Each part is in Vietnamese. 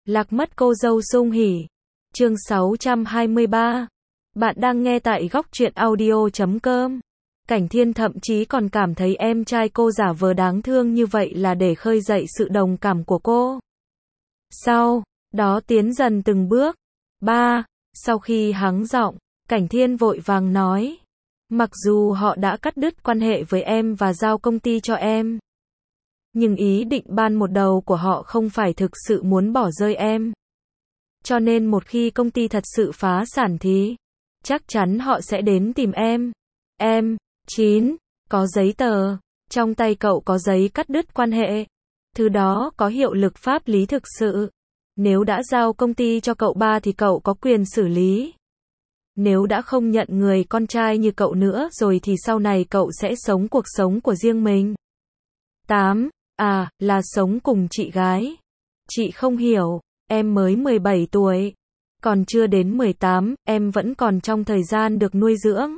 Lạc mất cô dâu sung hỉ. Chương 623. Bạn đang nghe tại góc truyện audio.com. Cảnh Thiên thậm chí còn cảm thấy em trai cô giả vờ đáng thương như vậy là để khơi dậy sự đồng cảm của cô. Sau đó tiến dần từng bước. Sau khi hắng giọng, Cảnh Thiên vội vàng nói. Mặc dù họ đã cắt đứt quan hệ với em và giao công ty cho em, nhưng ý định ban một đầu của họ không phải thực sự muốn bỏ rơi em. Cho nên một khi công ty thật sự phá sản thì chắc chắn họ sẽ đến tìm em. Em, 9, có giấy tờ, trong tay cậu có giấy cắt đứt quan hệ. Thứ đó có hiệu lực pháp lý thực sự. Nếu đã giao công ty cho cậu ba thì cậu có quyền xử lý. Nếu đã không nhận người con trai như cậu nữa rồi thì sau này cậu sẽ sống cuộc sống của riêng mình. 8. Là sống cùng chị gái. Chị không hiểu, em mới 17 tuổi. Còn chưa đến 18, em vẫn còn trong thời gian được nuôi dưỡng.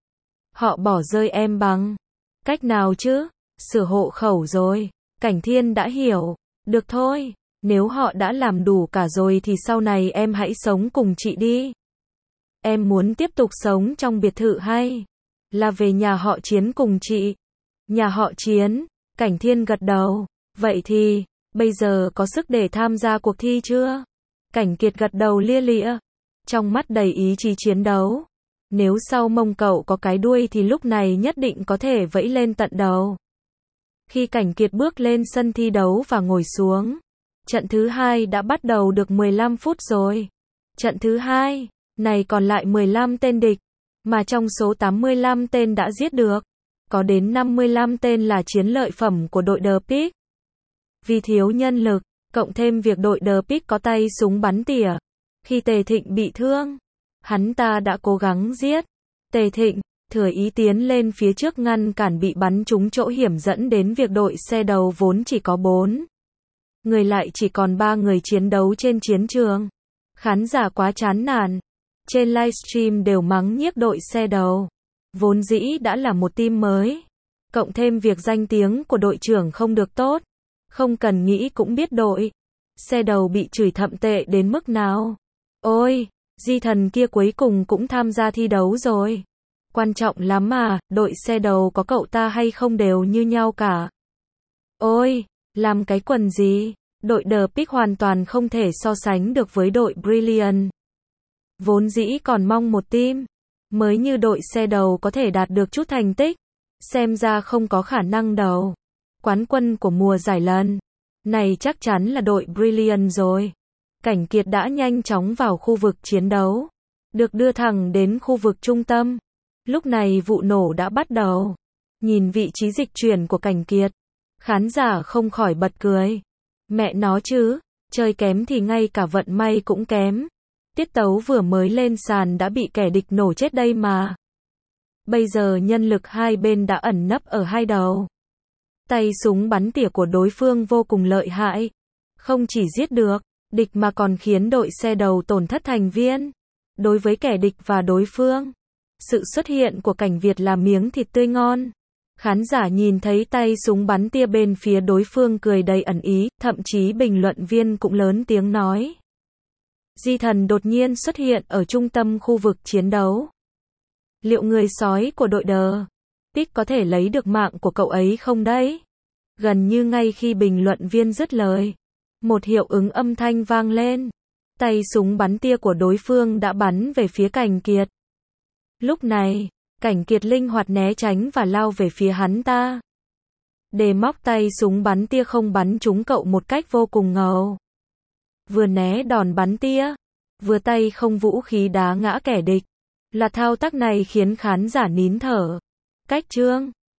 Họ bỏ rơi em bằng cách nào chứ? Sửa hộ khẩu rồi. Cảnh Thiên đã hiểu. Được thôi, nếu họ đã làm đủ cả rồi thì sau này em hãy sống cùng chị đi. Em muốn tiếp tục sống trong biệt thự hay là về nhà họ Chiến cùng chị? Nhà họ Chiến. Cảnh Thiên gật đầu. Vậy thì, bây giờ có sức để tham gia cuộc thi chưa? Cảnh Kiệt gật đầu lia lịa, trong mắt đầy ý chí chiến đấu. Nếu sau mông cậu có cái đuôi thì lúc này nhất định có thể vẫy lên tận đầu. Khi Cảnh Kiệt bước lên sân thi đấu và ngồi xuống, trận thứ 2 đã bắt đầu được 15 phút rồi. Trận thứ 2 này còn lại 15 tên địch, mà trong số 85 tên đã giết được, có đến 55 tên là chiến lợi phẩm của đội The Pig. Vì thiếu nhân lực, cộng thêm việc đội The Pig có tay súng bắn tỉa, khi Tề Thịnh bị thương, hắn ta đã cố gắng giết Tề Thịnh, thừa ý tiến lên phía trước ngăn cản bị bắn trúng chỗ hiểm dẫn đến việc đội xe đầu vốn chỉ có 4 người lại chỉ còn 3 người chiến đấu trên chiến trường. Khán giả quá chán nản, trên livestream đều mắng nhiếc đội xe đầu. Vốn dĩ đã là một team mới, cộng thêm việc danh tiếng của đội trưởng không được tốt, không cần nghĩ cũng biết đội xe đầu bị chửi thậm tệ đến mức nào. Ôi, Di Thần kia cuối cùng cũng tham gia thi đấu rồi. Quan trọng lắm mà, đội xe đầu có cậu ta hay không đều như nhau cả. Ôi, làm cái quần gì? Đội The Pig hoàn toàn không thể so sánh được với đội Brilliant. Vốn dĩ còn mong một team mới như đội xe đầu có thể đạt được chút thành tích, xem ra không có khả năng đâu. Quán quân của mùa giải lần này chắc chắn là đội Brilliant rồi. Cảnh Kiệt đã nhanh chóng vào khu vực chiến đấu, được đưa thẳng đến khu vực trung tâm. Lúc này vụ nổ đã bắt đầu. Nhìn vị trí dịch chuyển của Cảnh Kiệt, khán giả không khỏi bật cười. Mẹ nó chứ, chơi kém thì ngay cả vận may cũng kém. Tiết tấu vừa mới lên sàn đã bị kẻ địch nổ chết đây mà. Bây giờ nhân lực hai bên đã ẩn nấp ở hai đầu. Tay súng bắn tỉa của đối phương vô cùng lợi hại. Không chỉ giết được địch mà còn khiến đội xe đầu tổn thất thành viên. Đối với kẻ địch và đối phương, sự xuất hiện của Cảnh Việt là miếng thịt tươi ngon. Khán giả nhìn thấy tay súng bắn tia bên phía đối phương cười đầy ẩn ý, thậm chí bình luận viên cũng lớn tiếng nói. Di Thần đột nhiên xuất hiện ở trung tâm khu vực chiến đấu. Liệu người sói của đội The Pig có thể lấy được mạng của cậu ấy không đấy? Gần như ngay khi bình luận viên dứt lời, một hiệu ứng âm thanh vang lên. Tay súng bắn tia của đối phương đã bắn về phía Cảnh Kiệt. Lúc này, Cảnh Kiệt linh hoạt né tránh và lao về phía hắn ta. Để móc tay súng bắn tia không bắn trúng cậu một cách vô cùng ngầu. Vừa né đòn bắn tia, vừa tay không vũ khí đá ngã kẻ địch. Là thao tác này khiến khán giả nín thở. Cách chương